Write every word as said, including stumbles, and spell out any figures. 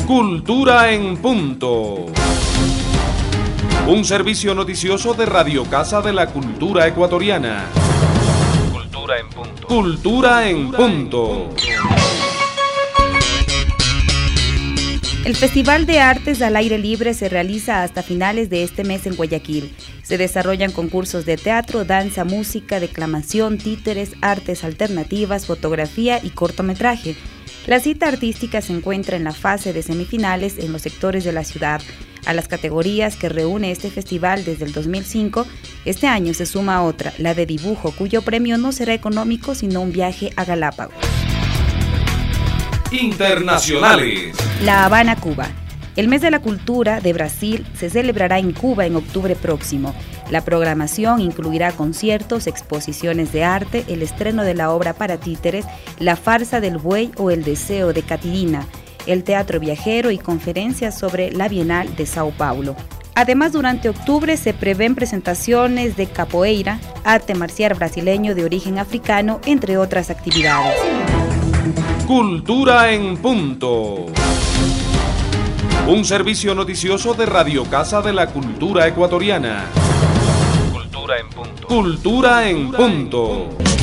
Cultura en Punto. Un servicio noticioso de Radio Casa de la Cultura Ecuatoriana. Cultura en Punto. Cultura en Punto. El Festival de Artes al Aire Libre se realiza hasta finales de este mes en Guayaquil. Se desarrollan concursos de teatro, danza, música, declamación, títeres, artes alternativas, fotografía y cortometraje. La cita artística se encuentra en la fase de semifinales en los sectores de la ciudad. A las categorías que reúne este festival desde el dos mil cinco, este año se suma otra, la de dibujo, cuyo premio no será económico, sino un viaje a Galápagos. Internacionales. La Habana, Cuba. El mes de la cultura de Brasil se celebrará en Cuba en octubre próximo. La programación incluirá conciertos, exposiciones de arte, el estreno de la obra para títeres, la farsa del buey o el deseo de Catirina, el teatro viajero y conferencias sobre la Bienal de Sao Paulo. Además, durante octubre se prevén presentaciones de capoeira, arte marcial brasileño de origen africano, entre otras actividades. Cultura en Punto. Un servicio noticioso de Radio Casa de la Cultura Ecuatoriana. Cultura en Punto. Cultura en Punto.